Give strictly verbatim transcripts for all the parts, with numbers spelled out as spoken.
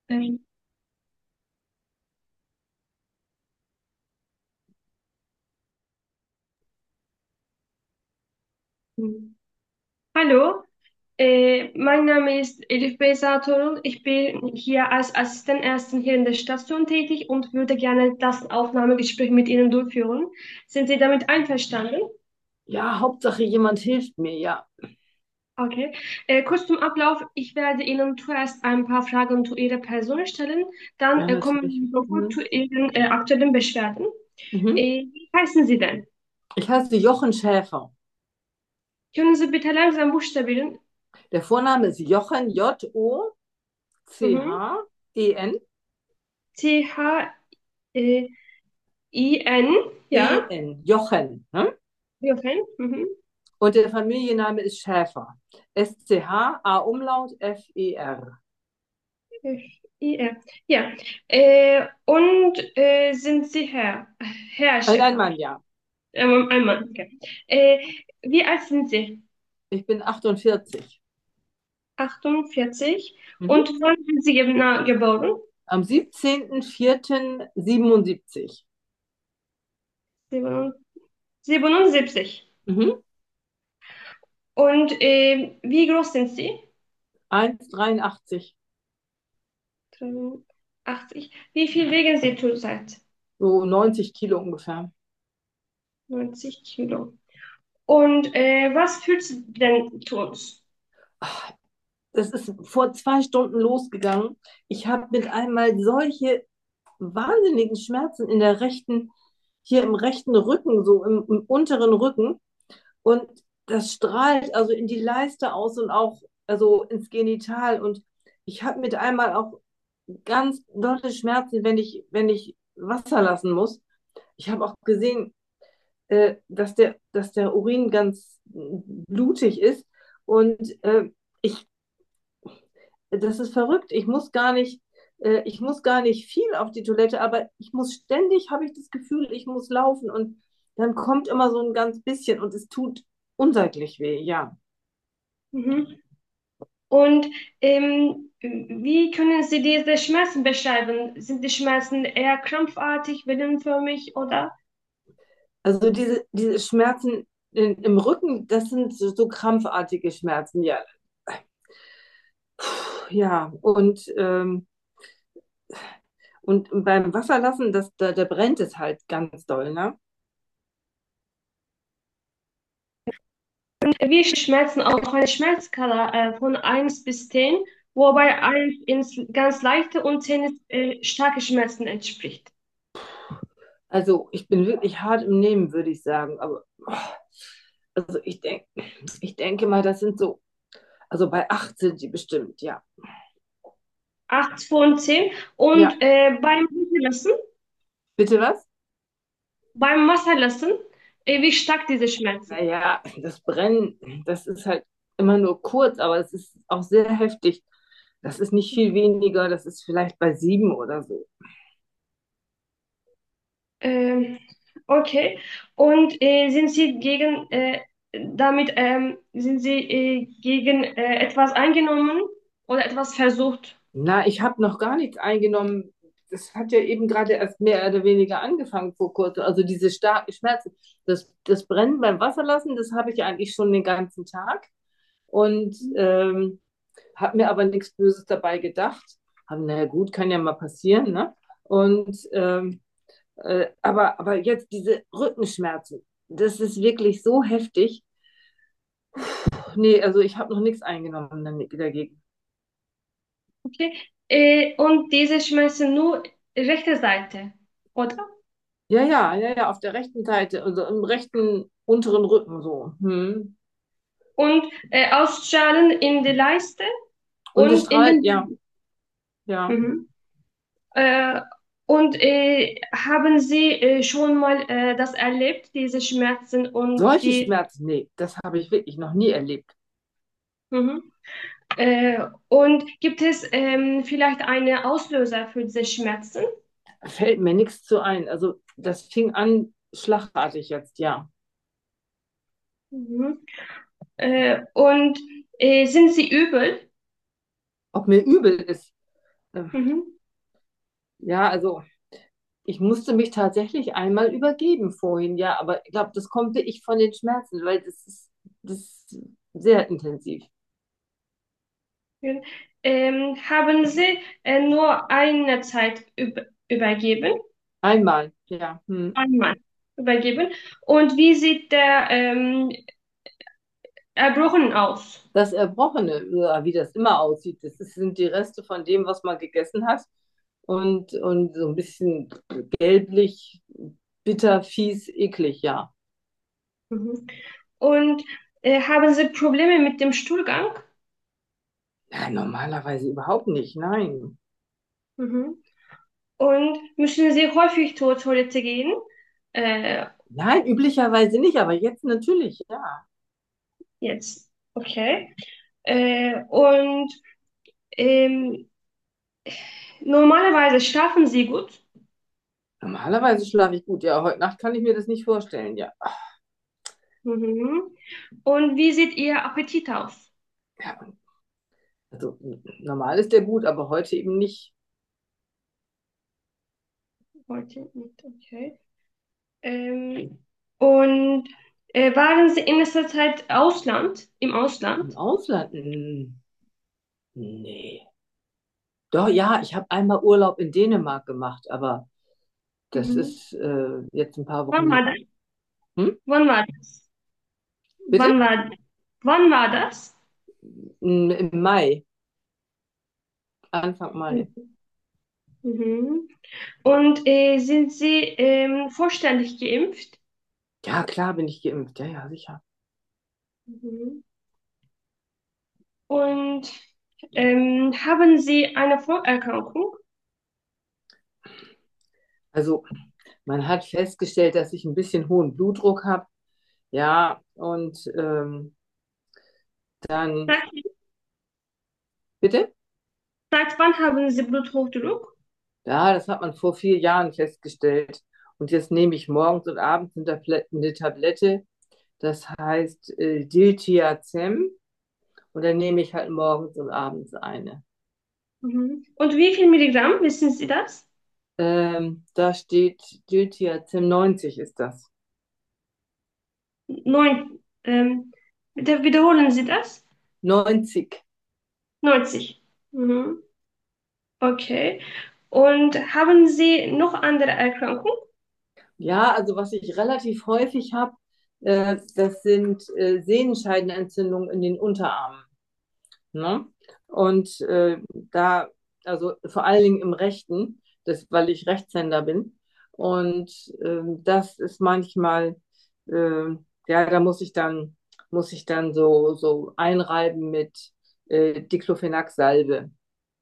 Ähm, hm. Hallo, äh, mein Name ist Elif Beyza Torul. Ich bin hier als Assistentärztin hier in der Station tätig und würde gerne das Aufnahmegespräch mit Ihnen durchführen. Sind Sie damit einverstanden? Ja, Hauptsache jemand hilft mir, ja. Okay. Äh, kurz zum Ablauf. Ich werde Ihnen zuerst ein paar Fragen zu Ihrer Person stellen. Dann Ja, äh, kommen natürlich. wir sofort zu Mhm. Ihren äh, aktuellen Beschwerden. Mhm. Äh, wie heißen Sie denn? Ich heiße Jochen Schäfer. Können Sie bitte langsam buchstabieren? Der Vorname ist Jochen, Mhm. J O C H E N. C H I N, ja. E-N, Jochen. Ne? Okay. Mhm. Und der Familienname ist Schäfer. S-C-H-A-Umlaut F-E-R. Ja. Ja. Äh, und äh, sind Sie Herr? Herr Ein, ein Schäfer. Mann, ja. Ähm, ein Mann. Okay. Äh, wie alt sind Sie? Ich bin achtundvierzig. achtundvierzig. Und Mhm. wann sind Sie geb- geboren? Am siebzehnten vierten siebenundsiebzig. Sieben- siebenundsiebzig. Mhm. Und äh, wie groß sind Sie? eins Komma dreiundachtzig. achtzig. Wie viel wiegen Sie zurzeit? So neunzig Kilo ungefähr. neunzig Kilo. Und äh, was führt Sie denn zu uns? Das ist vor zwei Stunden losgegangen. Ich habe mit einmal solche wahnsinnigen Schmerzen in der rechten, hier im rechten Rücken, so im, im unteren Rücken. Und das strahlt also in die Leiste aus und auch also ins Genital. Und ich habe mit einmal auch ganz dolle Schmerzen, wenn ich, wenn ich Wasser lassen muss. Ich habe auch gesehen, äh, dass der, dass der Urin ganz blutig ist. Und äh, ich das ist verrückt. Ich muss gar nicht, äh, ich muss gar nicht viel auf die Toilette, aber ich muss ständig, habe ich das Gefühl, ich muss laufen und dann kommt immer so ein ganz bisschen und es tut unsaglich weh, ja. Mhm. Und ähm, wie können Sie diese Schmerzen beschreiben? Sind die Schmerzen eher krampfartig, wellenförmig oder? Also diese, diese Schmerzen in, im Rücken, das sind so, so krampfartige Schmerzen, ja. Ja, und, ähm, und beim Wasserlassen, das, da, da brennt es halt ganz doll, ne? Und wie Schmerzen auf einer Schmerzskala äh, von eins bis zehn, wobei eins ins ganz leichte und zehn ist, äh, starke Schmerzen entspricht. Also ich bin wirklich hart im Nehmen, würde ich sagen. Aber oh, also ich denke, ich denke mal, das sind so, also bei acht sind die bestimmt, ja. acht von zehn. Und Ja, äh, beim Wasserlassen, bitte was? beim Wasserlassen, äh, wie stark diese Schmerzen? Naja, das Brennen, das ist halt immer nur kurz, aber es ist auch sehr heftig. Das ist nicht viel weniger, das ist vielleicht bei sieben oder so. Ähm, okay. Und äh, sind Sie gegen äh, damit ähm, sind Sie äh, gegen äh, etwas eingenommen oder etwas versucht? Na, ich habe noch gar nichts eingenommen. Das hat ja eben gerade erst mehr oder weniger angefangen vor kurzem. Also diese starken Schmerzen. Das, das Brennen beim Wasserlassen, das habe ich eigentlich schon den ganzen Tag. Und ähm, habe mir aber nichts Böses dabei gedacht. Hab, naja, gut, kann ja mal passieren, ne? Und ähm, äh, aber, aber jetzt diese Rückenschmerzen, das ist wirklich so heftig. Puh, nee, also ich habe noch nichts eingenommen dagegen. Okay. Äh, und diese Schmerzen nur rechte Seite, oder? Ja, ja, ja, ja, auf der rechten Seite, also im rechten unteren Rücken so. Hm. Und äh, ausstrahlen in die Leiste Und es und in strahlt, ja, den. ja. Mhm. Äh, und äh, haben Sie äh, schon mal äh, das erlebt, diese Schmerzen und Solche die. Schmerzen, nee, das habe ich wirklich noch nie erlebt. Mhm. Äh, und gibt es ähm, vielleicht einen Auslöser für diese Schmerzen? Fällt mir nichts zu ein. Also das fing an schlagartig jetzt, ja. Mhm. Äh, und äh, sind Sie übel? Ob mir übel ist. Äh, Mhm. Ja, also ich musste mich tatsächlich einmal übergeben vorhin, ja, aber ich glaube, das kommt wirklich von den Schmerzen, weil das ist, das ist sehr intensiv. Schön. Ähm, haben Sie äh, nur eine Zeit üb übergeben? Einmal, ja. Hm. Einmal übergeben. Und wie sieht der ähm, Erbrochen aus? Das Erbrochene, ja, wie das immer aussieht, das ist, sind die Reste von dem, was man gegessen hat. Und, und so ein bisschen gelblich, bitter, fies, eklig, ja. Mhm. Und äh, haben Sie Probleme mit dem Stuhlgang? Ja, normalerweise überhaupt nicht, nein. Mhm. Und müssen Sie häufig zur Toilette gehen? Äh, Nein, üblicherweise nicht, aber jetzt natürlich, ja. jetzt, okay. Äh, und ähm, normalerweise schlafen Sie gut. Normalerweise schlafe ich gut, ja. Heute Nacht kann ich mir das nicht vorstellen, ja. Mhm. Und wie sieht Ihr Appetit aus? Ja, also normal ist der gut, aber heute eben nicht. Heute nicht, okay. Ähm, und äh, waren Sie in letzter Zeit Ausland, im Im Ausland? Ausland? Hm, nee. Doch, ja, ich habe einmal Urlaub in Dänemark gemacht, aber das Mhm. ist äh, jetzt ein paar Wochen Wann war her. das? Hm? Wann war das? Bitte? Wann war, wann war das? Hm, im Mai, Anfang Mai. Mhm. Mhm. Und äh, sind Sie ähm, vollständig geimpft? Ja, klar bin ich geimpft, ja, ja, sicher. Mhm. Und ähm, haben Sie eine Vorerkrankung? Also man hat festgestellt, dass ich ein bisschen hohen Blutdruck habe, ja, und ähm, dann, Seit, bitte? seit wann haben Sie Bluthochdruck? Ja, das hat man vor vier Jahren festgestellt. Und jetzt nehme ich morgens und abends eine Tablette, eine Tablette, das heißt äh, Diltiazem. Und dann nehme ich halt morgens und abends eine. Mhm. Und wie viel Milligramm, wissen Sie das? Ähm, da steht Diltiazem neunzig ist das. Neun. Ähm, bitte wiederholen Sie das? neunzig. neunzig. Mhm. Okay. Und haben Sie noch andere Erkrankungen? Ja, also was ich relativ häufig habe, äh, das sind äh, Sehenscheidenentzündungen in den Unterarmen. Ne? Und äh, da, also vor allen Dingen im Rechten, das, weil ich Rechtshänder bin. Und ähm, das ist manchmal, äh, ja, da muss ich dann, muss ich dann so, so einreiben mit äh, Diclofenac-Salbe.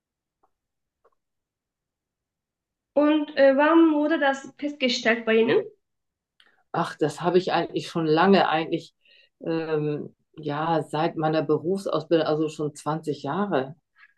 Und äh, wann wurde das festgestellt bei Ihnen? Ach, das habe ich eigentlich schon lange, eigentlich, ähm, ja, seit meiner Berufsausbildung, also schon zwanzig Jahre,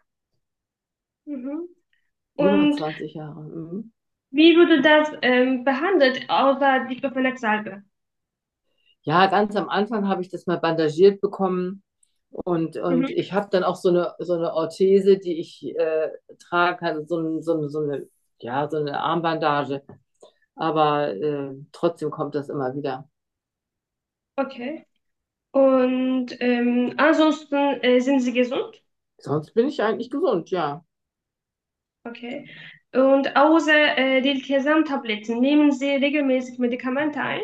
Mhm. über Und zwanzig Jahre. Mhm. wie wurde das ähm, behandelt, außer Diclofenac-Salbe? Ja, ganz am Anfang habe ich das mal bandagiert bekommen und, und Mhm. ich habe dann auch so eine, so eine Orthese, die ich äh, tragen kann, so, ein, so, eine, so eine, ja, so eine Armbandage. Aber äh, trotzdem kommt das immer wieder. Okay. Und ähm, ansonsten äh, sind Sie gesund? Sonst bin ich eigentlich gesund, ja. Okay. Und außer äh, Diltiazem-Tabletten nehmen Sie regelmäßig Medikamente ein?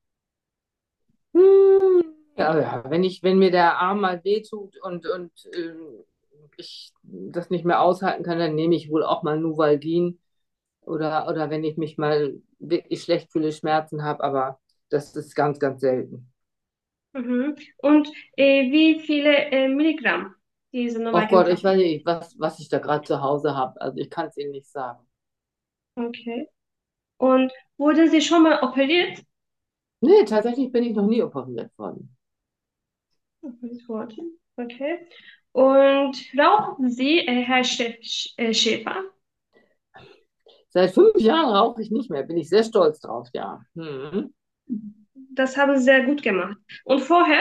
Hm, ja, ja, wenn ich, wenn mir der Arm mal wehtut und, und äh, ich das nicht mehr aushalten kann, dann nehme ich wohl auch mal Novalgin oder, oder wenn ich mich mal wirklich schlecht fühle, Schmerzen habe, aber das ist ganz, ganz selten. Mhm. Und äh, wie viele äh, Milligramm diese Oh Gott, ich weiß Novalgin-Tabletten? nicht, was, was ich da gerade zu Hause habe. Also ich kann es Ihnen nicht sagen. Okay. Und wurden Sie schon mal operiert? Nee, tatsächlich bin ich noch nie operiert worden. Operiert worden. Okay. Und rauchen Sie, äh, Herr Schä Sch- äh, Schäfer? Seit fünf Jahren rauche ich nicht mehr, bin ich sehr stolz drauf, ja. Hm. Das haben Sie sehr gut gemacht. Und vorher?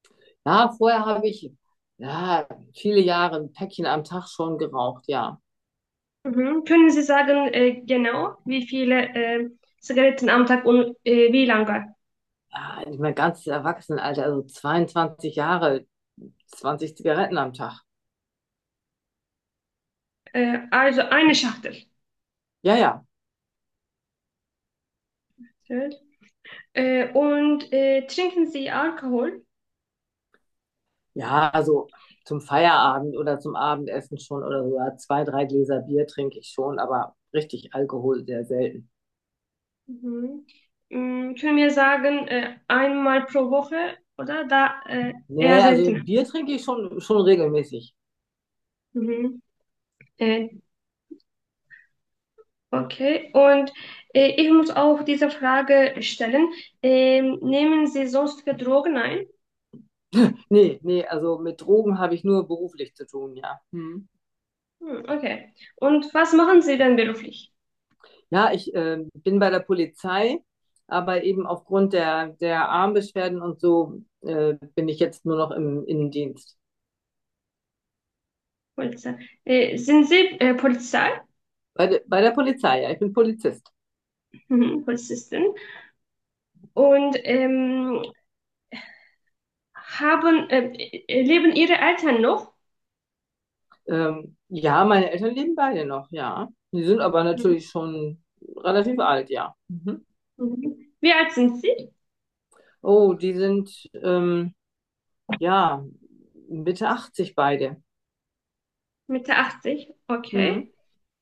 Ja, vorher habe ich ja viele Jahre ein Päckchen am Tag schon geraucht, ja. Mhm. Können Sie sagen, äh, genau, wie viele äh, Zigaretten am Tag und äh, wie lange? Ja, ich mein ganzes Erwachsenenalter, also zweiundzwanzig Jahre, zwanzig Zigaretten am Tag. Äh, also eine Schachtel. Ja, ja. Äh, und äh, trinken Sie Alkohol? Ja, also zum Feierabend oder zum Abendessen schon oder so. Ja, zwei, drei Gläser Bier trinke ich schon, aber richtig Alkohol sehr selten. Mhm. Mm, können wir sagen, äh, einmal pro Woche oder da äh, eher Nee, also seltener? Bier trinke ich schon, schon regelmäßig. Mhm. Äh, okay, und äh, ich muss auch diese Frage stellen. Ähm, nehmen Sie sonstige Drogen ein? Nee, nee, also mit Drogen habe ich nur beruflich zu tun, ja. Hm. Hm, okay. Und was machen Sie denn beruflich? Ja, ich äh, bin bei der Polizei, aber eben aufgrund der, der Armbeschwerden und so äh, bin ich jetzt nur noch im Innendienst. Polizei. Äh, sind Sie äh, Polizei? Bei, de, bei der Polizei, ja, ich bin Polizist. Mhm, Polizistin. Und ähm, haben, äh, äh, leben Ihre Eltern noch? Ähm, ja, meine Eltern leben beide noch, ja. Die sind aber Mhm. natürlich schon relativ alt, ja. Mhm. Mhm. Wie alt sind Sie? Oh, die sind, ähm, ja, Mitte achtzig beide. Mitte achtzig. Mhm. Okay.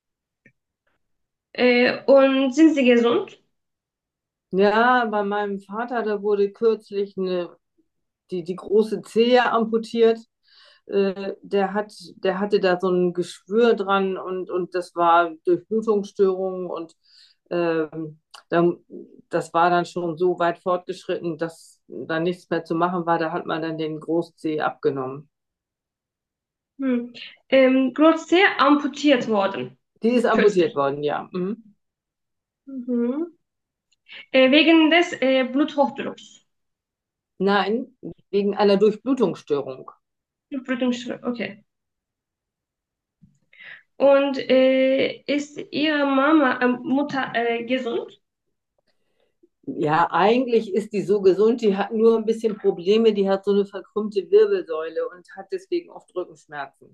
Äh, und sind Sie gesund? Ja, bei meinem Vater, da wurde kürzlich eine, die, die große Zehe amputiert. Äh, der hat, der hatte da so ein Geschwür dran und, und das war Durchblutungsstörung und ähm, dann, das war dann schon so weit fortgeschritten, dass da nichts mehr zu machen war. Da hat man dann den Großzeh abgenommen. Hm. Ähm, Großzeh amputiert worden, Die ist amputiert kürzlich. worden, ja. Mhm. Mhm. Äh, wegen des äh, Bluthochdrucks. Nein, wegen einer Durchblutungsstörung. Blutungsstörung, okay. Und äh, ist Ihre Mama, äh, Mutter äh, gesund? Ja, eigentlich ist die so gesund, die hat nur ein bisschen Probleme, die hat so eine verkrümmte Wirbelsäule und hat deswegen oft Rückenschmerzen.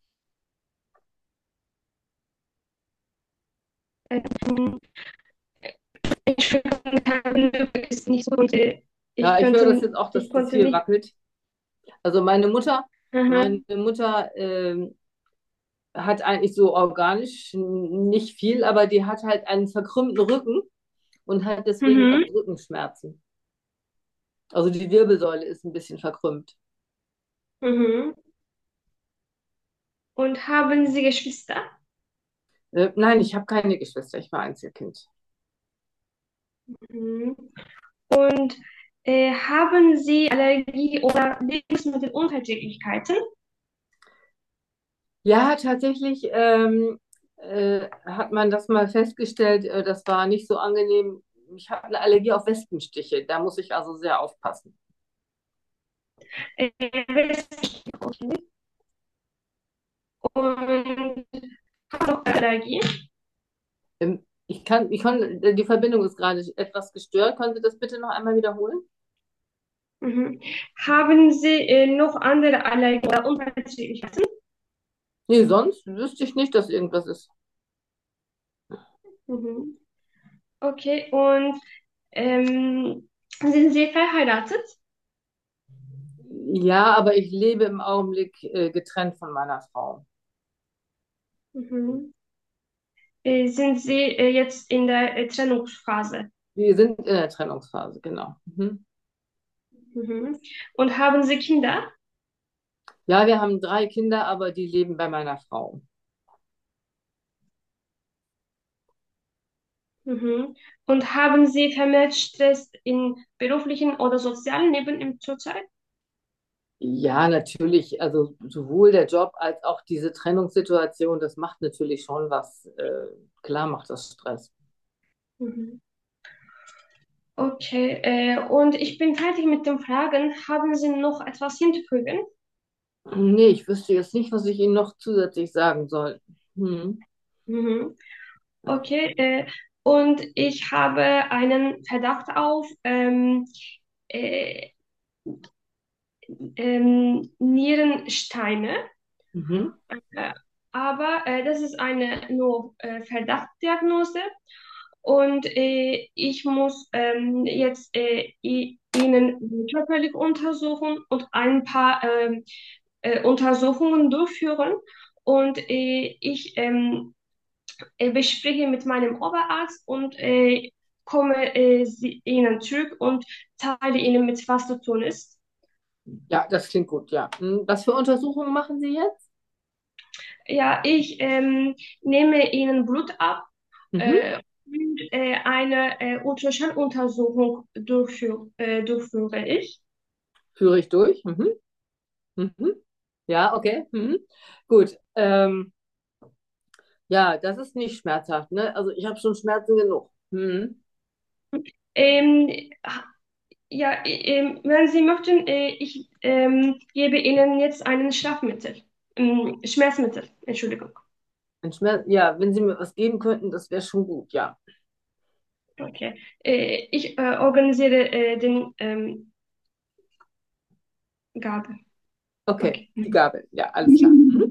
Ähm, Entschuldigung, ist nicht so. Und, äh, ich Ja, ich höre das könnte, jetzt auch, ich dass das konnte hier nicht. wackelt. Also meine Mutter, meine Aha. Mutter ähm, hat eigentlich so organisch nicht viel, aber die hat halt einen verkrümmten Rücken und hat deswegen oft Mhm. Rückenschmerzen. Also die Wirbelsäule ist ein bisschen verkrümmt. Mhm. Und haben Sie Geschwister? Äh, nein, ich habe keine Geschwister, ich war Einzelkind. Mhm. Und äh, haben Sie Allergie oder Lebensmittelunverträglichkeiten? Ja, tatsächlich ähm, äh, hat man das mal festgestellt, äh, das war nicht so angenehm. Ich habe eine Allergie auf Wespenstiche, da muss ich also sehr aufpassen. Äh, und haben noch Allergie? Ähm, ich kann, ich kann, die Verbindung ist gerade etwas gestört. Können Sie das bitte noch einmal wiederholen? Mhm. Haben Sie äh, noch andere Allergien oder Unverträglichkeiten? Nee, sonst wüsste ich nicht, dass irgendwas ist. Mhm. Okay, und ähm, sind Sie verheiratet? Ja, aber ich lebe im Augenblick äh, getrennt von meiner Frau. Mhm. Äh, sind Sie äh, jetzt in der äh, Trennungsphase? Wir sind in der Trennungsphase, genau. Mhm. Mhm. Und haben Sie Kinder? Ja, wir haben drei Kinder, aber die leben bei meiner Frau. Mhm. Und haben Sie vermehrt Stress im beruflichen oder sozialen Leben im zurzeit? Ja, natürlich. Also sowohl der Job als auch diese Trennungssituation, das macht natürlich schon was. Äh, klar macht das Stress. Mhm. Okay, äh, und ich bin fertig mit den Fragen. Haben Sie noch etwas hinzufügen? Nee, ich wüsste jetzt nicht, was ich Ihnen noch zusätzlich sagen soll. Hm. Mhm. Okay, äh, und ich habe einen Verdacht auf ähm, äh, ähm, Nierensteine. Mhm. Äh, aber äh, das ist eine nur äh, Verdachtsdiagnose und äh, ich muss ähm, jetzt äh, i- Ihnen körperlich untersuchen und ein paar ähm, äh, Untersuchungen durchführen. Und äh, ich ähm, äh, bespreche mit meinem Oberarzt und äh, komme äh, sie, Ihnen zurück und teile Ihnen mit, was zu tun ist. Ja, das klingt gut, ja. Hm, was für Untersuchungen machen Sie jetzt? Ja, ich ähm, nehme Ihnen Blut ab Mhm. äh, und äh, eine äh, Ultraschalluntersuchung durchführ, äh, durchführe ich. Führe ich durch. Mhm. Mhm. Ja, okay. Mhm. Gut. Ähm, ja, das ist nicht schmerzhaft, ne? Also ich habe schon Schmerzen genug. Mhm. Ähm, ja, äh, wenn Sie möchten, äh, ich ähm, gebe Ihnen jetzt einen Schlafmittel, ähm, Schmerzmittel, Entschuldigung. Ein Schmerz, ja, wenn Sie mir was geben könnten, das wäre schon gut, ja. Okay. Äh, ich äh, organisiere äh, den ähm, Gabe. Okay, Okay. die Gabel, ja, alles klar. Mhm.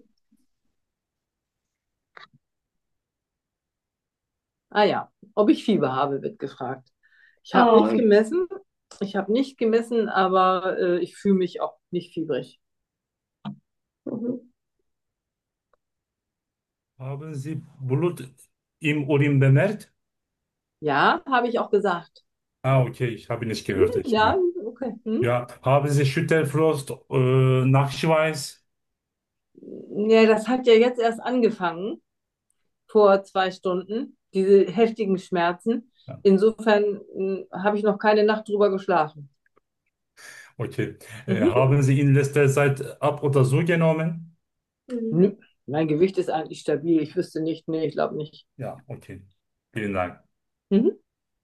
Ah ja, ob ich Fieber habe, wird gefragt. Ich habe nicht Oh. gemessen, ich habe nicht gemessen, aber äh, ich fühle mich auch nicht fiebrig. Mhm. Haben Sie Blut im Urin bemerkt? Ja, habe ich auch gesagt. Ah, okay, ich habe nicht Hm, gehört. ja, Entschuldigung. okay. Hm. Ja, haben Sie Schüttelfrost, äh, Nachtschweiß? Ja, das hat ja jetzt erst angefangen, vor zwei Stunden, diese heftigen Schmerzen. Ja, Insofern hm, habe ich noch keine Nacht drüber geschlafen. okay. Äh, Mhm. haben Sie in letzter Zeit ab oder so genommen? Mhm. Nö, mein Gewicht ist eigentlich stabil. Ich wüsste nicht, nee, ich glaube nicht. Ja, okay. Vielen Dank. Mhm.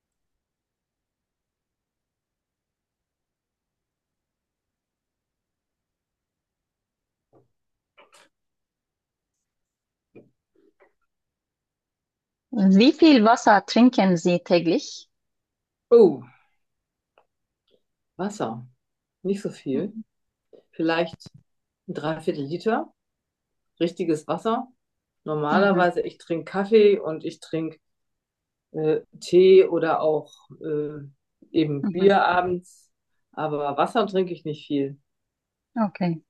Wie viel Wasser trinken Sie täglich? Oh, Wasser. Nicht so viel. Vielleicht ein Dreiviertel Liter. Richtiges Wasser. Mhm. Normalerweise, ich trinke Kaffee und ich trinke äh, Tee oder auch äh, eben Mhm. Bier abends. Aber Wasser trinke ich nicht viel. Okay.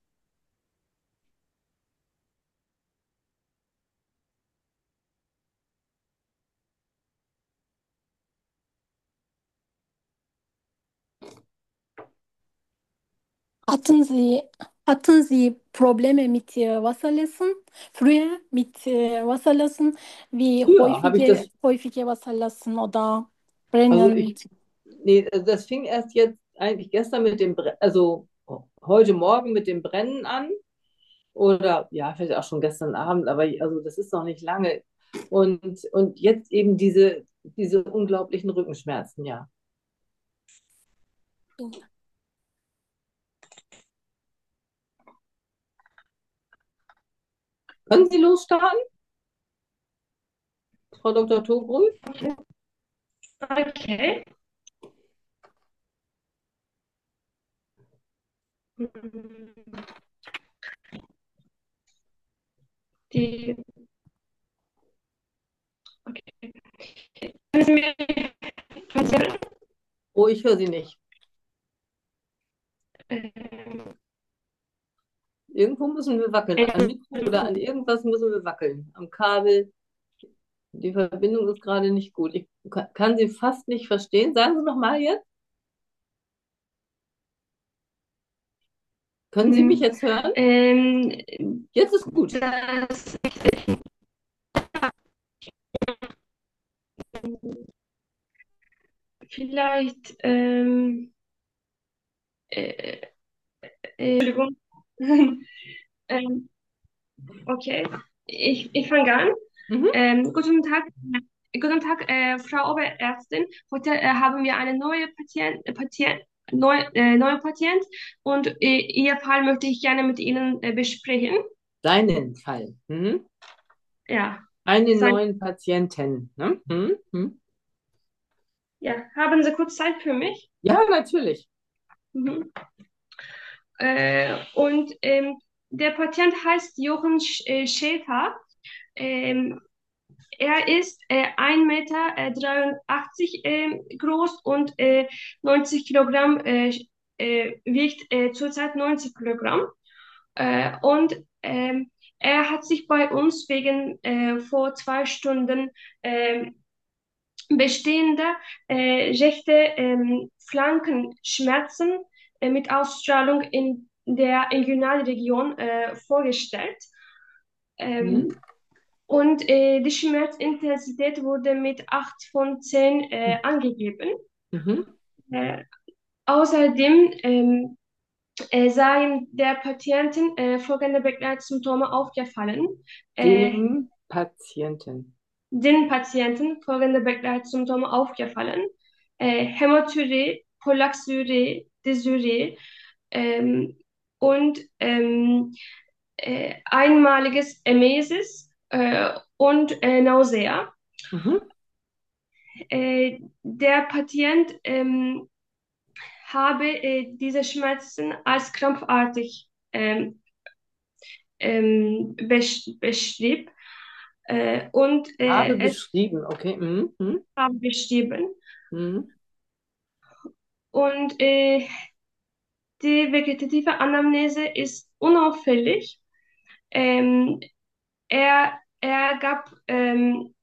Hatten Sie, hatten Sie Probleme mit äh, Wasserlassen? Früher mit äh, Wasserlassen, wie Früher habe ich häufige, das, häufige Wasserlassen oder also Brennen? ich, nee, das fing erst jetzt eigentlich gestern mit dem, Bre- also heute Morgen mit dem Brennen an. Oder ja, vielleicht auch schon gestern Abend, aber also das ist noch nicht lange. Und, und jetzt eben diese, diese unglaublichen Rückenschmerzen, ja. Können Sie losstarten, Frau Doktor Togrul? Okay. Okay. Mhm. Die, okay. Können Sie mir erzählen? Oh, ich höre Sie nicht. Ähm, Irgendwo müssen wir wackeln. Am Mikro oder an irgendwas müssen wir wackeln. Am Kabel. Die Verbindung ist gerade nicht gut. Ich ka- kann Sie fast nicht verstehen. Sagen Sie noch mal jetzt. Können Sie mich Mhm. jetzt hören? Ähm, Jetzt ist gut. das vielleicht, ähm, äh, äh, Entschuldigung. ähm, okay, ich, ich fange an. Mhm. Ähm, guten Tag, guten Tag, äh, Frau Oberärztin. Heute äh, haben wir eine neue Patient, äh, Patient, neu, äh, neue Patient und äh, Ihr Fall möchte ich gerne mit Ihnen äh, besprechen. Deinen Fall. Mhm. Ja. Einen Sein, neuen Patienten. Ne? Hm? Hm? ja, haben Sie kurz Zeit für mich? Ja, natürlich. Mhm. Äh, und ähm, der Patient heißt Jochen Sch äh, Schäfer. Ähm, Er ist äh, ein Meter dreiundachtzig äh, groß und äh, neunzig Kilogramm, äh, äh, wiegt äh, zurzeit neunzig Kilogramm. Äh, und ähm, er hat sich bei uns wegen äh, vor zwei Stunden ähm, bestehender äh, rechte ähm, Flankenschmerzen äh, mit Ausstrahlung in der Inguinalregion äh, vorgestellt. Hm? Ähm, und äh, die Schmerzintensität wurde mit acht von zehn äh, angegeben. Mhm. Äh, außerdem ähm, äh, seien der Patienten äh, folgende Begleitsymptome aufgefallen. Äh, Dem Patienten. Den Patienten folgende Begleitsymptome aufgefallen. Äh, Hämatürie, Prolaxurie, Dysurie ähm, und ähm, äh, einmaliges Emesis äh, und äh, Nausea. Mhm. Äh, der Patient ähm, habe äh, diese Schmerzen als krampfartig ähm, ähm, besch beschrieb äh, und Habe äh, es beschrieben, okay. Mhm. Mhm. habe beschrieben. Mhm. Und äh, die vegetative Anamnese ist unauffällig. Ähm, er, er gab, ähm,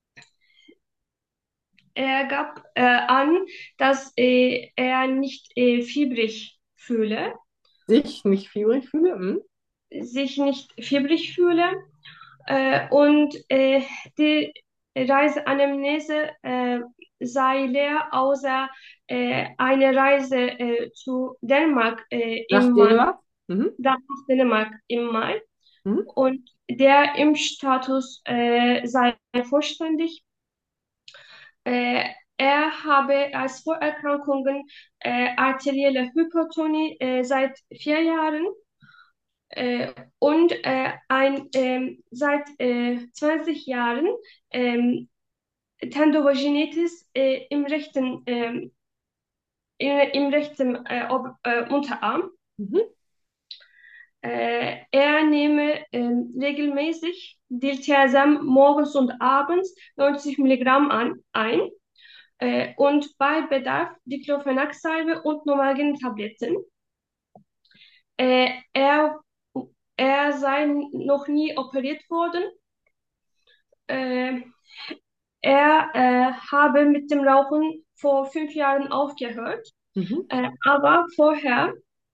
er gab äh, an, dass äh, er nicht äh, fiebrig fühle, Sich nicht fieberig fühle. Mhm. sich nicht fiebrig fühle. Äh, und äh, die Reiseanamnese äh, sei leer, außer äh, eine Reise äh, zu Dänemark äh, Nach im Mai, Dänemark. Mhm. nach Dänemark im Mai. Mhm. Und der Impfstatus äh, sei vollständig. Äh, er habe als Vorerkrankungen äh, arterielle Hypertonie äh, seit vier Jahren äh, und äh, ein, ähm, seit äh, zwanzig Jahren ähm, Tendovaginitis äh, im rechten, ähm, im, im rechten äh, Ob äh, Unterarm. Mhm. Äh, er nehme ähm, regelmäßig Diltiazem morgens und abends neunzig Milligramm an, ein äh, und bei Bedarf Diclofenac-Salbe und Novalgin-Tabletten. Äh, er, er sei noch nie operiert worden. Äh, er äh, habe mit dem Rauchen vor fünf Jahren aufgehört, Mhm. äh, aber vorher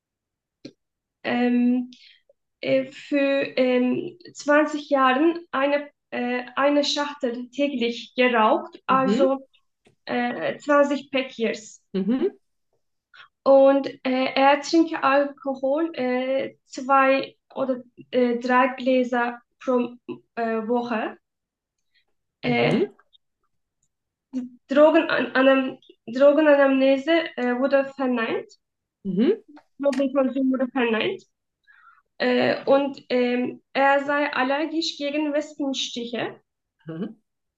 ähm, äh, für ähm, zwanzig Jahren eine, äh, eine Schachtel täglich geraucht, Mhm. also äh, zwanzig Päckchen. Mhm. Und äh, er trinke Alkohol äh, zwei oder äh, drei Gläser pro äh, Woche. Äh, Mhm. Drogenanam Drogenanamnese äh, wurde verneint. Mhm. Drogenkonsum wurde verneint. Äh, und ähm, er sei allergisch gegen Wespenstiche. Mhm.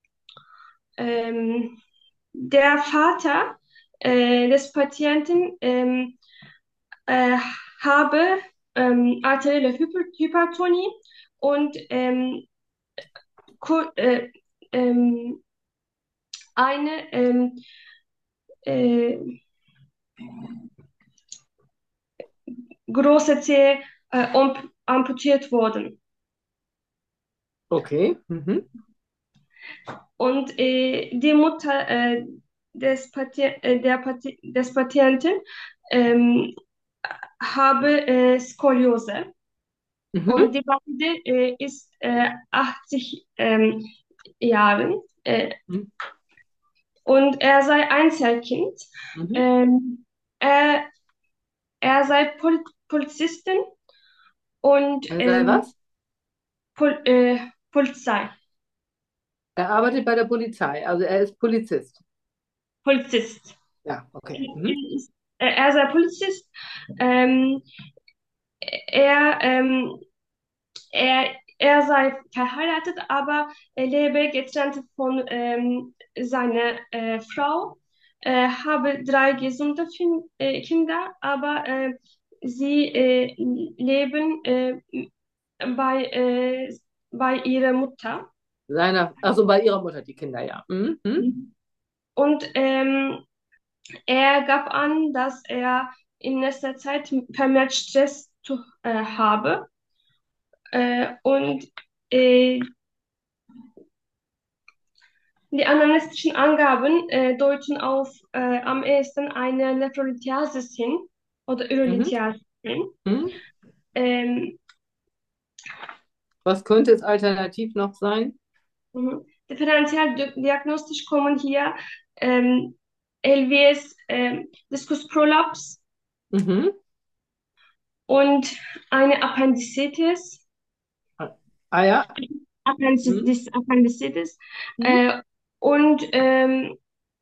Ähm, der Vater äh, des Patienten ähm, äh, habe ähm, arterielle Hyper Hypertonie und ähm, ku- äh, ähm, eine ähm, äh, große Zehe äh, amp amputiert worden. Okay. Mhm. Und äh, die Mutter äh, des, Pati äh, der Pati des Patienten ähm, habe äh, Skoliose. Mhm. Und die beide äh, ist äh, achtzig ähm, Jahren äh, Mhm. und er sei Einzelkind. Mhm. Ähm, er, er sei Pol Polizistin und Er sei ähm, was? Pol äh, Polizei, Er arbeitet bei der Polizei, also er ist Polizist. Polizist. Ja, okay. Mhm. Äh, Er sei Polizist. Ähm, er, ähm, er er sei verheiratet, aber er lebe getrennt von ähm, seiner äh, Frau, äh, habe drei gesunde fin äh, Kinder, aber äh, sie äh, leben äh, bei, äh, bei ihrer Mutter. Seiner, also bei ihrer Mutter, die Kinder, ja. Mhm. Mhm. Und ähm, er gab an, dass er in letzter Zeit vermehrt Stress zu, äh, habe. Äh, und äh, die analytischen Angaben äh, deuten auf äh, am ehesten eine Nephrolithiasis hin oder Mhm. Urolithiasis hin. Mhm. Ähm, Was könnte es alternativ noch sein? mhm. Differentialdiagnostisch kommen hier ähm, L V S, ähm, Diskus Prolaps Mhm. und eine Appendizitis, Ah ja. Mhm. Appendizitis, Appendizitis Mhm. äh, und ähm,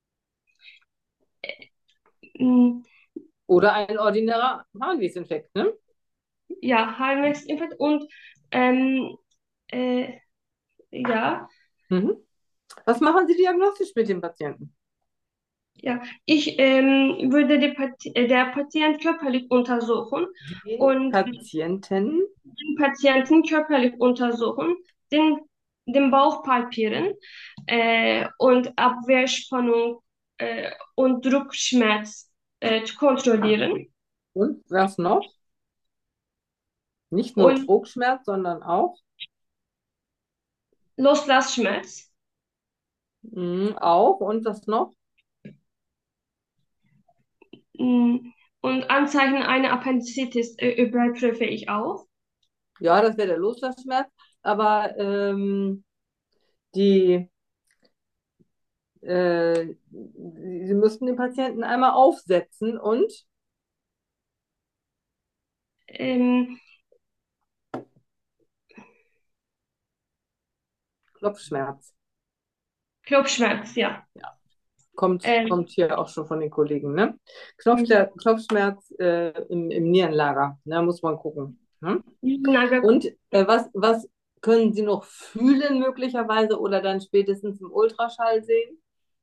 mh, Oder ein ordinärer Harnwegsinfekt, ne? ja, Harnwegsinfekt und ähm, äh, ja, Mhm. Was machen Sie diagnostisch mit dem Patienten? ja, ich ähm, würde die Pati äh, der Patient körperlich untersuchen Den und Patienten. den Patienten körperlich untersuchen, den, den Bauch palpieren äh, und Abwehrspannung äh, und Druckschmerz äh, zu kontrollieren Und was noch? Nicht nur und Druckschmerz, sondern auch, Loslassschmerz. mhm, auch, und was noch? Mm, Und Anzeichen einer Appendizitis äh, überprüfe ich auch. Ja, das wäre der Loslassschmerz, aber ähm, die, äh, Sie Sie müssten den Patienten einmal aufsetzen und Ähm, Kopfschmerz. Kopfschmerz, ja. Ja, kommt, Ähm, kommt hier auch schon von den Kollegen, ne? Knopfschmerz, Kopfschmerz äh, im, im Nierenlager, da muss man gucken. Ne? Nager, Und äh, was, was können Sie noch fühlen möglicherweise oder dann spätestens im Ultraschall sehen?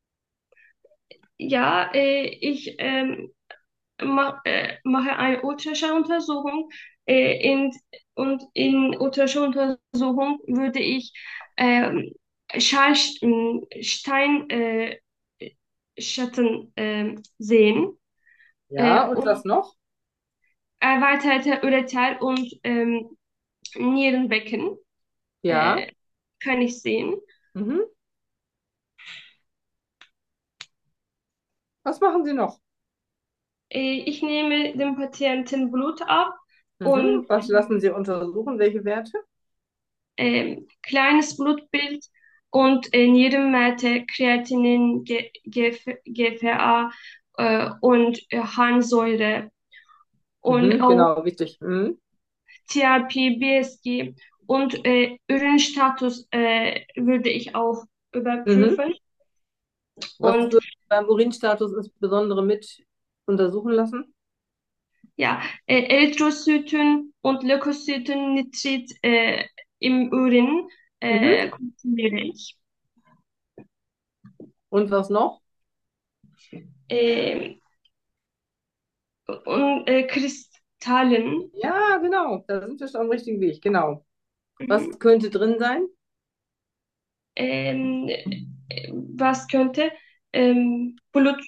ja, äh, ich ähm, ma äh, mache eine Ultraschalluntersuchung äh, in, und in Ultraschalluntersuchung würde ich ähm, Schall, Stein, äh, Schatten äh, sehen Ja, äh, und und was noch? erweiterte Ureter und ähm, Nierenbecken Ja. äh, kann ich sehen. Mhm. Was machen Sie noch? Äh, ich nehme dem Patienten Blut ab Mhm. und Was lassen Sie untersuchen? Welche Werte? ähm, kleines Blutbild und äh, Nierenwerte, Kreatinin, G GF G F R äh, und äh, Harnsäure und Mhm. auch Genau, wichtig. Mhm. T R P, B S G und äh, Urinstatus äh, würde ich auch Mhm. überprüfen. Was Und würden Sie beim Urinstatus insbesondere mit untersuchen lassen? ja, äh, Erythrozyten und Leukozyten Nitrit äh, im Urin Mhm. äh, kontrolliere ich. Und was noch? Äh, und äh, Kristallen. Ja, genau, da sind wir schon am richtigen Weg. Genau. Was Mhm. könnte drin sein? Ähm, äh, was könnte ähm, Blut,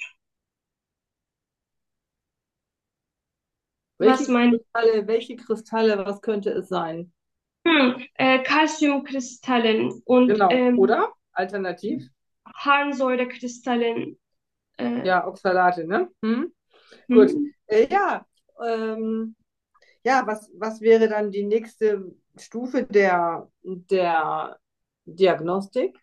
Welche was mein Kristalle, welche Kristalle, was könnte es sein? hm, äh, Calciumkristallen und Genau. ähm, Oder? Alternativ? Harnsäurekristallen. Äh, Ja, Oxalate, ne? Hm? Gut. hm. Äh, ja, ähm, ja, was, was wäre dann die nächste Stufe der, der Diagnostik?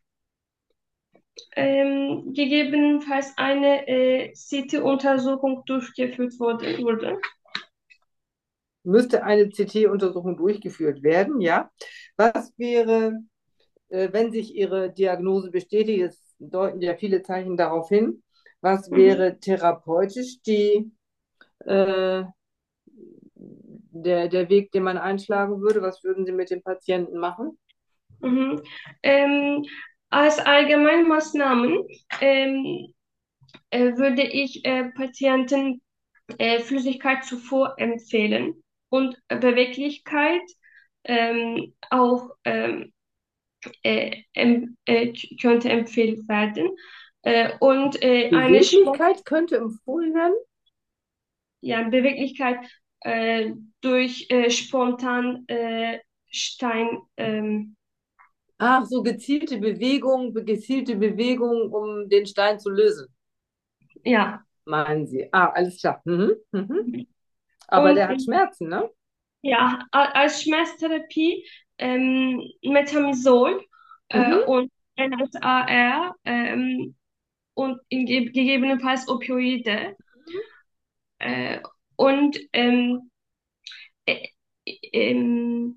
Ähm, gegebenenfalls eine äh, C T-Untersuchung durchgeführt wurde, wurde. Müsste eine C T-Untersuchung durchgeführt werden, ja? Was wäre, äh, wenn sich Ihre Diagnose bestätigt, es deuten ja viele Zeichen darauf hin, was Mhm. wäre therapeutisch die, äh, der, der Weg, den man einschlagen würde? Was würden Sie mit dem Patienten machen? Mhm. Ähm, als Allgemeinmaßnahmen ähm, äh, würde ich äh, Patienten äh, Flüssigkeitszufuhr empfehlen und Beweglichkeit ähm, auch ähm, äh, em, äh, könnte empfehlt werden. Äh, und äh, eine Sport, Beweglichkeit könnte empfohlen werden? ja, Beweglichkeit äh, durch äh, spontan äh, Stein, ähm, Ach, so gezielte Bewegung, gezielte Bewegung, um den Stein zu lösen, ja. meinen Sie? Ah, alles klar. Mhm, mhm. Aber Und der hat Schmerzen, ne? ja, a- als Schmerztherapie ähm, Metamizol äh, Mhm. und N S A R ähm, und in ge gegebenenfalls Opioide äh, und ähm, äh, ähm,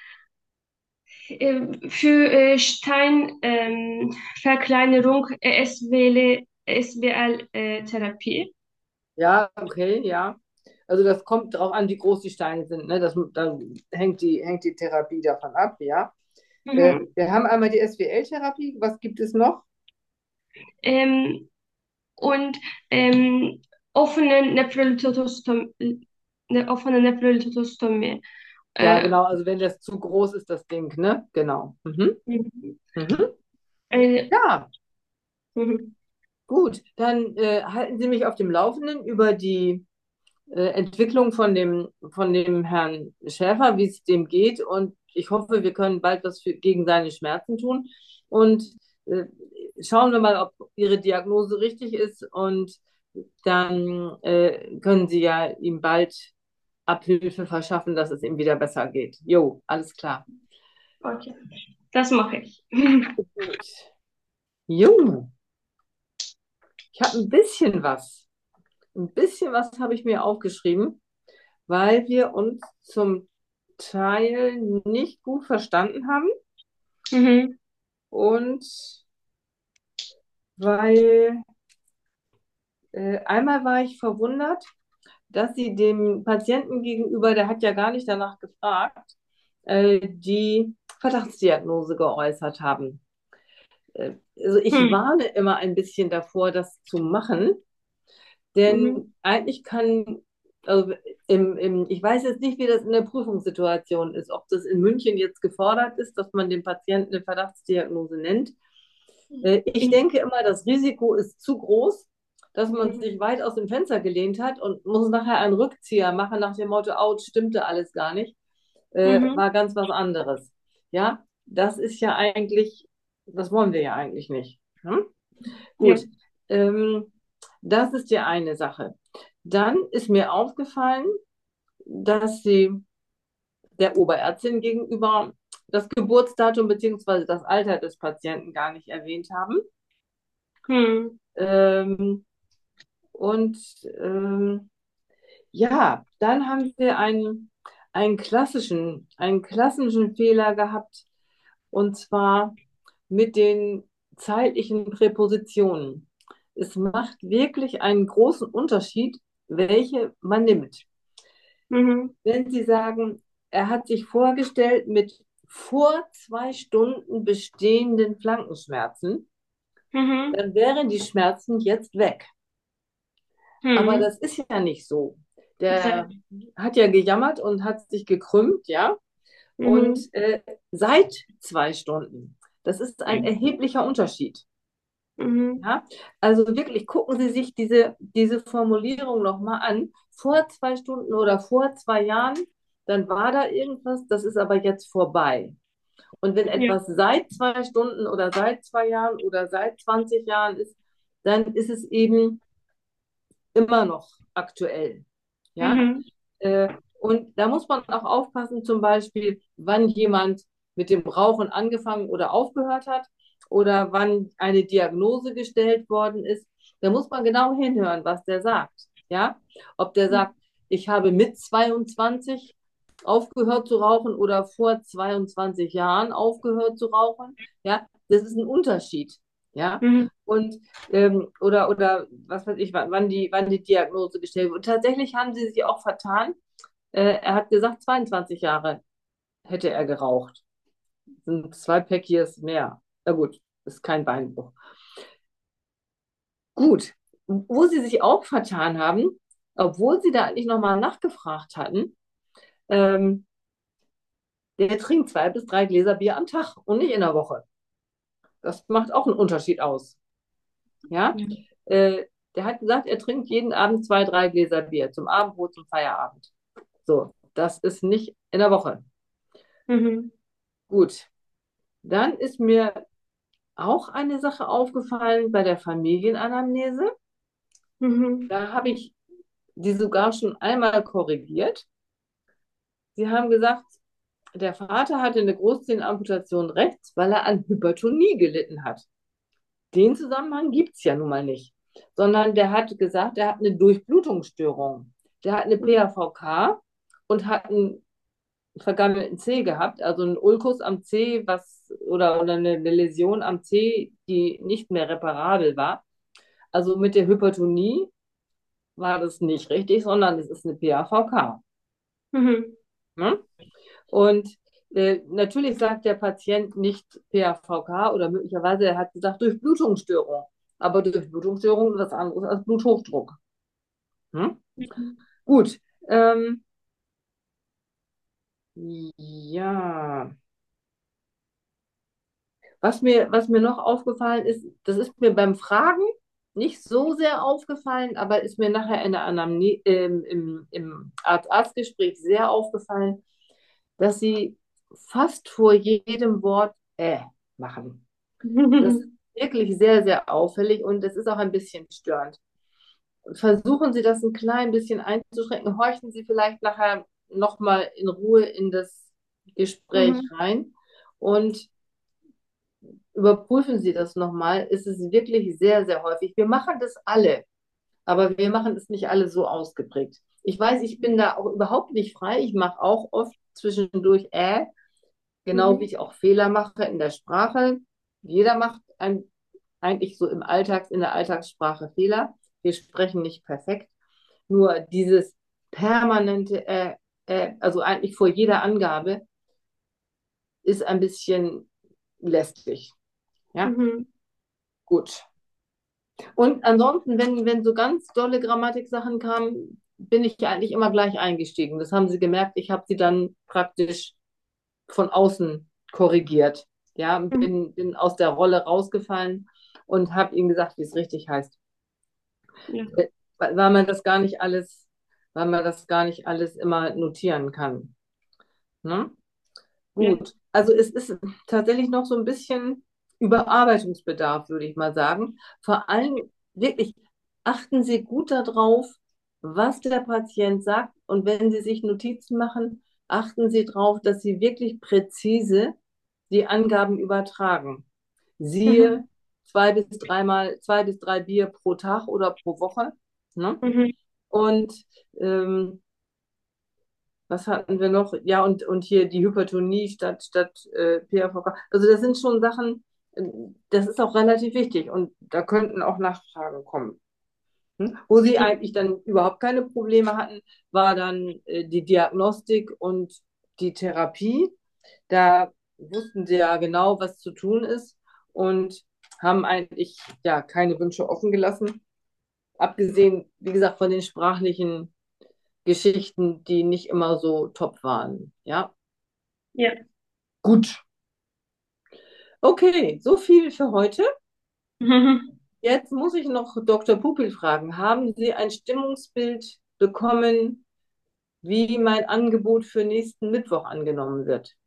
äh, für äh, Steinverkleinerung äh, S W L, S W L-Therapie. Ja, okay, ja. Also das kommt darauf an, wie groß die Steine sind, ne? Das, dann hängt die, hängt die Therapie davon ab, ja. Äh, Mhm. wir haben einmal die S W L-Therapie. Was gibt es noch? Ähm, und ähm, offene Nephrolithotomie, eine offene Nephrolithotomie. Ja, Äh, genau. Also wenn das zu groß ist, das Ding, ne? Genau. Mhm. mhm. Mhm. Äh, Ja, mhm. gut. Dann äh, halten Sie mich auf dem Laufenden über die äh, Entwicklung von dem, von dem Herrn Schäfer, wie es dem geht. Und ich hoffe, wir können bald was für, gegen seine Schmerzen tun. Und äh, schauen wir mal, ob Ihre Diagnose richtig ist. Und dann äh, können Sie ja ihm bald Abhilfe verschaffen, dass es ihm wieder besser geht. Jo, alles klar. Okay, das mache ich. Gut. Jo, ich habe ein bisschen was. Ein bisschen was habe ich mir aufgeschrieben, weil wir uns zum Teil nicht gut verstanden haben Mhm. und weil äh, einmal war ich verwundert, dass sie dem Patienten gegenüber, der hat ja gar nicht danach gefragt, äh, die Verdachtsdiagnose geäußert haben. Äh, also ich Mhm. warne immer ein bisschen davor, das zu machen, Mhm. denn eigentlich kann, also im, im, ich weiß jetzt nicht, wie das in der Prüfungssituation ist, ob das in München jetzt gefordert ist, dass man dem Patienten eine Verdachtsdiagnose nennt. Äh, ich In, denke immer, das Risiko ist zu groß, dass man mhm. sich weit aus dem Fenster gelehnt hat und muss nachher einen Rückzieher machen nach dem Motto, out, stimmte alles gar nicht, äh, Mhm. war ganz was anderes. Ja, das ist ja eigentlich, das wollen wir ja eigentlich nicht. Hm? Ja. Gut, ähm, das ist die eine Sache. Dann ist mir aufgefallen, dass Sie der Oberärztin gegenüber das Geburtsdatum bzw. das Alter des Patienten gar nicht erwähnt haben. Mhm. Ähm, und ähm, ja, dann haben wir einen, einen klassischen, einen klassischen Fehler gehabt, und zwar mit den zeitlichen Präpositionen. Es macht wirklich einen großen Unterschied, welche man nimmt. Mhm. Wenn Sie sagen, er hat sich vorgestellt mit vor zwei Stunden bestehenden Flankenschmerzen, Mhm. dann wären die Schmerzen jetzt weg. Aber Mhm. das ist ja nicht so. Sehr. Der hat ja gejammert und hat sich gekrümmt, ja. Und Mhm. äh, seit zwei Stunden. Das ist ein Mhm. erheblicher Unterschied. Mhm. Ja? Also wirklich gucken Sie sich diese, diese Formulierung nochmal an. Vor zwei Stunden oder vor zwei Jahren, dann war da irgendwas, das ist aber jetzt vorbei. Und wenn Ja. etwas seit zwei Stunden oder seit zwei Jahren oder seit zwanzig Jahren ist, dann ist es eben immer noch aktuell. Ja? Mhm. Äh, und da muss man auch aufpassen, zum Beispiel, wann jemand mit dem Rauchen angefangen oder aufgehört hat oder wann eine Diagnose gestellt worden ist. Da muss man genau hinhören, was der sagt. Ja? Ob der sagt, ich habe mit zweiundzwanzig aufgehört zu rauchen oder vor zweiundzwanzig Jahren aufgehört zu rauchen. Ja, das ist ein Unterschied. Ja, Mhm. und ähm, oder oder was weiß ich, wann die, wann die Diagnose gestellt wurde. Und tatsächlich haben sie sich auch vertan. Äh, er hat gesagt, zweiundzwanzig Jahre hätte er geraucht. Sind zwei Pack Years mehr. Na gut, ist kein Beinbruch. Gut, wo sie sich auch vertan haben, obwohl sie da eigentlich nochmal nachgefragt hatten, ähm, der trinkt zwei bis drei Gläser Bier am Tag und nicht in der Woche. Das macht auch einen Unterschied aus. Ja? Ja. Äh, der hat gesagt, er trinkt jeden Abend zwei, drei Gläser Bier zum Abendbrot, zum Feierabend. So, das ist nicht in der Woche. Mhm. Gut, dann ist mir auch eine Sache aufgefallen bei der Familienanamnese. Mhm. Da habe ich die sogar schon einmal korrigiert. Sie haben gesagt, der Vater hatte eine Großzehenamputation rechts, weil er an Hypertonie gelitten hat. Den Zusammenhang gibt es ja nun mal nicht, sondern der hat gesagt, er hat eine Durchblutungsstörung. Der hat eine P A V K und hat einen vergammelten Zeh gehabt, also einen Ulkus am Zeh, was oder, oder eine, eine Läsion am Zeh, die nicht mehr reparabel war. Also mit der Hypertonie war das nicht richtig, sondern es ist eine P A V K. Mhm. Ne? Und äh, natürlich sagt der Patient nicht P A V K oder möglicherweise er hat gesagt Durchblutungsstörung. Aber Durchblutungsstörung ist was anderes als Bluthochdruck. Hm? Mhm. Gut. Ähm, ja. Was mir, was mir noch aufgefallen ist, das ist mir beim Fragen nicht so sehr aufgefallen, aber ist mir nachher in der Anamne ähm, im, im Arzt-Arzt-Gespräch sehr aufgefallen, dass sie fast vor jedem Wort äh machen. Das ist wirklich sehr, sehr auffällig und es ist auch ein bisschen störend. Versuchen Sie das ein klein bisschen einzuschränken. Horchen Sie vielleicht nachher nochmal in Ruhe in das Gespräch Mhm. rein und überprüfen Sie das nochmal. Es ist wirklich sehr, sehr häufig. Wir machen das alle, aber wir machen es nicht alle so ausgeprägt. Ich weiß, ich bin da auch überhaupt nicht frei. Ich mache auch oft zwischendurch äh, genau wie Mhm. ich auch Fehler mache in der Sprache. Jeder macht ein, eigentlich so im Alltags, in der Alltagssprache Fehler. Wir sprechen nicht perfekt. Nur dieses permanente, äh, äh, also eigentlich vor jeder Angabe, ist ein bisschen lästig. Ja, Mhm. gut. Und ansonsten, wenn, wenn so ganz dolle Grammatiksachen kamen, bin ich eigentlich immer gleich eingestiegen. Das haben sie gemerkt. Ich habe sie dann praktisch von außen korrigiert. Ja, Mhm. bin, bin aus der Rolle rausgefallen und habe ihnen gesagt, wie es richtig heißt. Ja. Äh, Weil weil man das gar nicht alles, weil man das gar nicht alles immer notieren kann. Ne? Ja. Gut. Also es ist tatsächlich noch so ein bisschen Überarbeitungsbedarf, würde ich mal sagen. Vor allem wirklich achten Sie gut darauf, was der Patient sagt. Und wenn Sie sich Notizen machen, achten Sie darauf, dass Sie wirklich präzise die Angaben übertragen. Siehe Mhm. zwei bis dreimal, zwei bis drei Bier pro Tag oder pro Woche. Ne? Mhm. Und ähm, was hatten wir noch? Ja, und, und hier die Hypertonie statt, statt äh, P A V K. Also das sind schon Sachen, äh, das ist auch relativ wichtig und da könnten auch Nachfragen kommen. Hm? Wo sie Ja. eigentlich dann überhaupt keine Probleme hatten, war dann äh, die Diagnostik und die Therapie. Da wussten sie ja genau, was zu tun ist und haben eigentlich ja keine Wünsche offen gelassen. Abgesehen, wie gesagt, von den sprachlichen Geschichten, die nicht immer so top waren. Ja, Ja. gut. Okay, so viel für heute. Mhm. Jetzt muss ich noch Doktor Pupil fragen. Haben Sie ein Stimmungsbild bekommen, wie mein Angebot für nächsten Mittwoch angenommen wird?